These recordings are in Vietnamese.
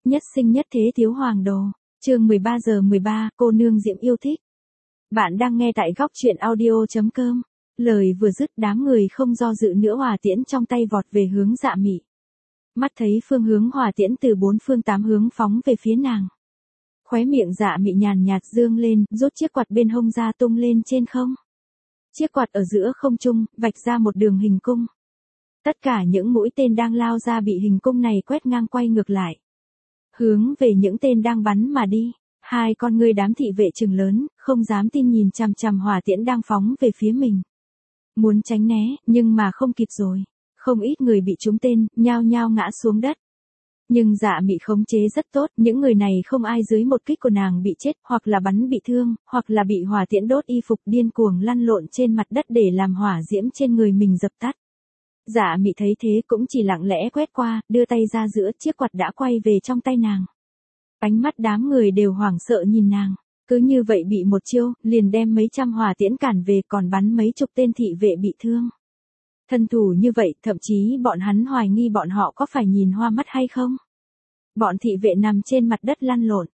Nhất sinh nhất thế thiếu hoàng đồ. Chương 13 cô nương Diễm yêu thích. Bạn đang nghe tại góc truyện audio.com. Lời vừa dứt, đám người không do dự nữa hỏa tiễn trong tay vọt về hướng Dạ Mị. Mắt thấy phương hướng hỏa tiễn từ bốn phương tám hướng phóng về phía nàng. Khóe miệng Dạ Mị nhàn nhạt dương lên, rút chiếc quạt bên hông ra tung lên trên không. Chiếc quạt ở giữa không trung, vạch ra một đường hình cung. Tất cả những mũi tên đang lao ra bị hình cung này quét ngang quay ngược lại. Hướng về những tên đang bắn mà đi. Hai con ngươi đám thị vệ trừng lớn, không dám tin nhìn chằm chằm hỏa tiễn đang phóng về phía mình. Muốn tránh né, nhưng mà không kịp rồi. Không ít người bị trúng tên, nhao nhao ngã xuống đất. Nhưng Dạ Mị khống chế rất tốt, những người này không ai dưới một kích của nàng bị chết, hoặc là bắn bị thương, hoặc là bị hỏa tiễn đốt y phục điên cuồng lăn lộn trên mặt đất để làm hỏa diễm trên người mình dập tắt. Dạ Mị thấy thế cũng chỉ lặng lẽ quét qua, đưa tay ra giữa, chiếc quạt đã quay về trong tay nàng. Ánh mắt đám người đều hoảng sợ nhìn nàng, cứ như vậy bị một chiêu, liền đem mấy trăm hỏa tiễn cản về, còn bắn mấy chục tên thị vệ bị thương. Thân thủ như vậy, thậm chí bọn hắn hoài nghi bọn họ có phải nhìn hoa mắt hay không. Bọn thị vệ nằm trên mặt đất lăn lộn,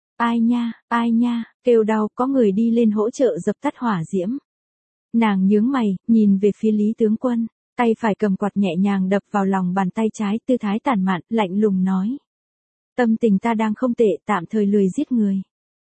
ai nha, kêu đau, có người đi lên hỗ trợ dập tắt hỏa diễm. Nàng nhướng mày, nhìn về phía Lý tướng quân, tay phải cầm quạt nhẹ nhàng đập vào lòng bàn tay trái, tư thái tản mạn, lạnh lùng nói. Tâm tình ta đang không tệ, tạm thời lười giết người.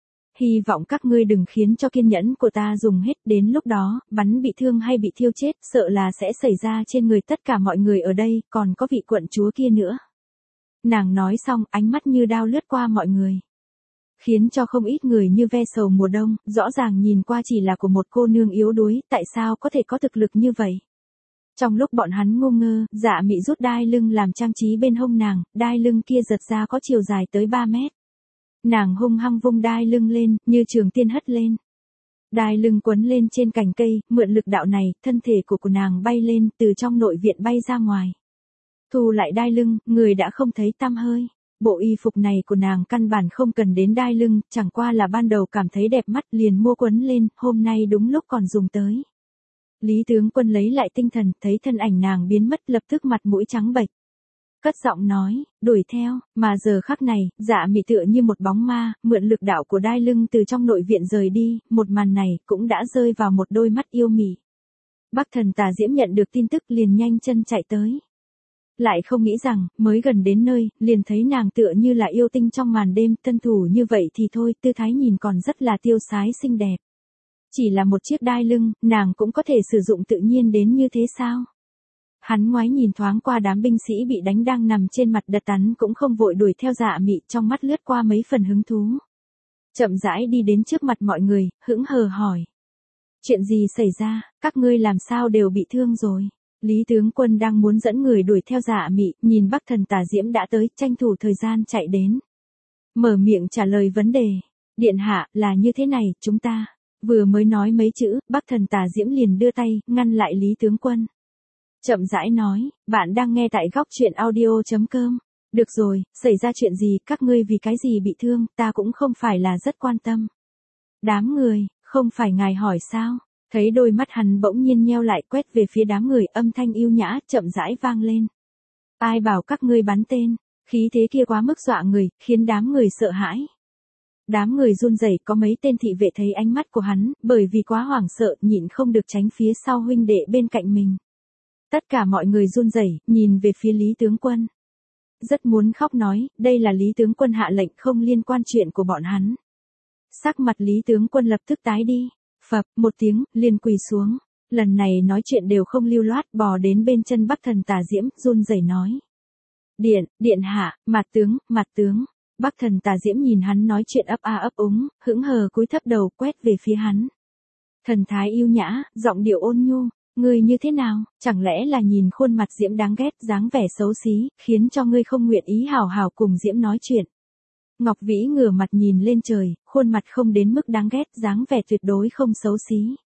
Hy vọng các ngươi đừng khiến cho kiên nhẫn của ta dùng hết, đến lúc đó, bắn bị thương hay bị thiêu chết, sợ là sẽ xảy ra trên người tất cả mọi người ở đây, còn có vị quận chúa kia nữa. Nàng nói xong, ánh mắt như đao lướt qua mọi người. Khiến cho không ít người như ve sầu mùa đông, rõ ràng nhìn qua chỉ là của một cô nương yếu đuối, tại sao có thể có thực lực như vậy. Trong lúc bọn hắn ngu ngơ, Dạ Mị rút đai lưng làm trang trí bên hông nàng, đai lưng kia giật ra có chiều dài tới 3 mét. Nàng hung hăng vung đai lưng lên, như trường tiên hất lên. Đai lưng quấn lên trên cành cây, mượn lực đạo này, thân thể của nàng bay lên, từ trong nội viện bay ra ngoài. Thu lại đai lưng, người đã không thấy tăm hơi. Bộ y phục này của nàng căn bản không cần đến đai lưng, chẳng qua là ban đầu cảm thấy đẹp mắt liền mua quấn lên, hôm nay đúng lúc còn dùng tới. Lý tướng quân lấy lại tinh thần, thấy thân ảnh nàng biến mất, lập tức mặt mũi trắng bệch. Cất giọng nói, đuổi theo, mà giờ khắc này, Dạ Mị tựa như một bóng ma, mượn lực đạo của đai lưng từ trong nội viện rời đi, một màn này cũng đã rơi vào một đôi mắt yêu mị. Bắc Thần Tà Diễm nhận được tin tức liền nhanh chân chạy tới. Lại không nghĩ rằng, mới gần đến nơi, liền thấy nàng tựa như là yêu tinh trong màn đêm, thân thủ như vậy thì thôi, tư thái nhìn còn rất là tiêu sái xinh đẹp. Chỉ là một chiếc đai lưng, nàng cũng có thể sử dụng tự nhiên đến như thế sao? Hắn ngoái nhìn thoáng qua đám binh sĩ bị đánh đang nằm trên mặt đất tắn cũng không vội đuổi theo Dạ Mị, trong mắt lướt qua mấy phần hứng thú. Chậm rãi đi đến trước mặt mọi người, hững hờ hỏi. Chuyện gì xảy ra, các ngươi làm sao đều bị thương rồi? Lý tướng quân đang muốn dẫn người đuổi theo Dạ Mị, nhìn Bắc Thần Tà Diễm đã tới, tranh thủ thời gian chạy đến. Mở miệng trả lời vấn đề. Điện hạ, là như thế này, chúng ta. Vừa mới nói mấy chữ, Bắc Thần Tà Diễm liền đưa tay, ngăn lại Lý tướng quân. Chậm rãi nói, bạn đang nghe tại góc truyện audio.com. Được rồi, xảy ra chuyện gì, các ngươi vì cái gì bị thương, ta cũng không phải là rất quan tâm. Đám người, không phải ngài hỏi sao? Thấy đôi mắt hắn bỗng nhiên nheo lại, quét về phía đám người, âm thanh yêu nhã, chậm rãi vang lên. Ai bảo các ngươi bắn tên, khí thế kia quá mức dọa người, khiến đám người sợ hãi. Đám người run rẩy, có mấy tên thị vệ thấy ánh mắt của hắn, bởi vì quá hoảng sợ, nhịn không được tránh phía sau huynh đệ bên cạnh mình. Tất cả mọi người run rẩy, nhìn về phía Lý tướng quân. Rất muốn khóc nói, đây là Lý tướng quân hạ lệnh, không liên quan chuyện của bọn hắn. Sắc mặt Lý tướng quân lập tức tái đi, phập, một tiếng, liền quỳ xuống. Lần này nói chuyện đều không lưu loát, bò đến bên chân Bắc Thần Tà Diễm, run rẩy nói. Điện hạ, mặt tướng. Bắc Thần Tà Diễm nhìn hắn nói chuyện ấp a ấp úng, hững hờ cúi thấp đầu, quét về phía hắn. Thần thái yêu nhã, giọng điệu ôn nhu. Ngươi như thế nào, chẳng lẽ là nhìn khuôn mặt Diễm đáng ghét, dáng vẻ xấu xí, khiến cho ngươi không nguyện ý hào hào cùng Diễm nói chuyện. Ngọc Vĩ ngửa mặt nhìn lên trời, khuôn mặt không đến mức đáng ghét, dáng vẻ tuyệt đối không xấu xí.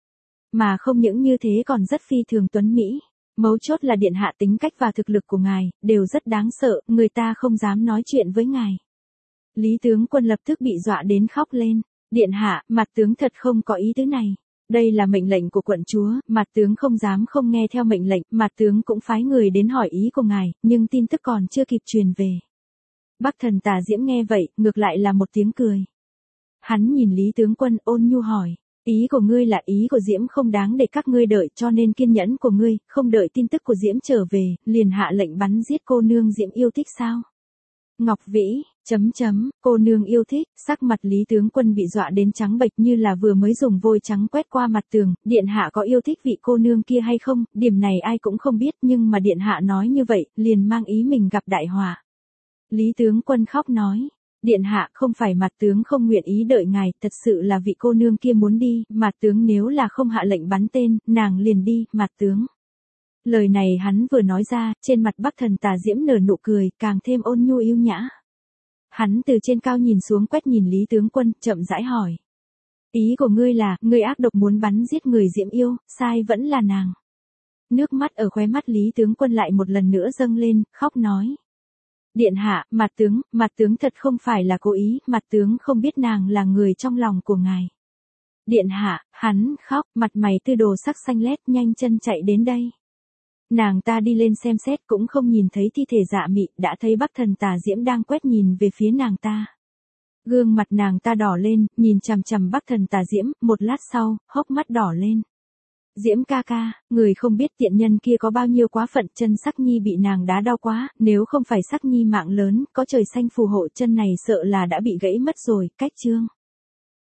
Mà không những như thế còn rất phi thường tuấn mỹ. Mấu chốt là điện hạ tính cách và thực lực của ngài, đều rất đáng sợ, người ta không dám nói chuyện với ngài. Lý tướng quân lập tức bị dọa đến khóc lên. Điện hạ, mặt tướng thật không có ý tứ này. Đây là mệnh lệnh của quận chúa, mặt tướng không dám không nghe theo mệnh lệnh, mặt tướng cũng phái người đến hỏi ý của ngài, nhưng tin tức còn chưa kịp truyền về. Bắc Thần Tà Diễm nghe vậy, ngược lại là một tiếng cười. Hắn nhìn Lý tướng quân ôn nhu hỏi, ý của ngươi là ý của Diễm không đáng để các ngươi đợi cho nên kiên nhẫn của ngươi, không đợi tin tức của Diễm trở về, liền hạ lệnh bắn giết cô nương Diễm yêu thích sao? Ngọc Vĩ, cô nương yêu thích, sắc mặt Lý tướng quân bị dọa đến trắng bệch như là vừa mới dùng vôi trắng quét qua mặt tường, điện hạ có yêu thích vị cô nương kia hay không, điểm này ai cũng không biết nhưng mà điện hạ nói như vậy, liền mang ý mình gặp đại họa. Lý tướng quân khóc nói, điện hạ không phải mặt tướng không nguyện ý đợi ngài, thật sự là vị cô nương kia muốn đi, mặt tướng nếu là không hạ lệnh bắn tên, nàng liền đi, mặt tướng. Lời này hắn vừa nói ra, trên mặt Bắc Thần Tà Diễm nở nụ cười, càng thêm ôn nhu yêu nhã. Hắn từ trên cao nhìn xuống quét nhìn Lý tướng quân, chậm rãi hỏi. Ý của ngươi là, ngươi ác độc muốn bắn giết người Diễm yêu, sai vẫn là nàng. Nước mắt ở khóe mắt Lý tướng quân lại một lần nữa dâng lên, khóc nói. Điện hạ, mặt tướng thật không phải là cố ý, mặt tướng không biết nàng là người trong lòng của ngài. Điện hạ, hắn khóc, mặt mày tư đồ sắc xanh lét, nhanh chân chạy đến đây. Nàng ta đi lên xem xét cũng không nhìn thấy thi thể Dạ Mị, đã thấy Bắc Thần Tà Diễm đang quét nhìn về phía nàng ta. Gương mặt nàng ta đỏ lên, nhìn chằm chằm Bắc Thần Tà Diễm, một lát sau, hốc mắt đỏ lên. Diễm ca ca, người không biết tiện nhân kia có bao nhiêu quá phận, chân Sắc Nhi bị nàng đá đau quá, nếu không phải Sắc Nhi mạng lớn, có trời xanh phù hộ chân này sợ là đã bị gãy mất rồi, cách chương.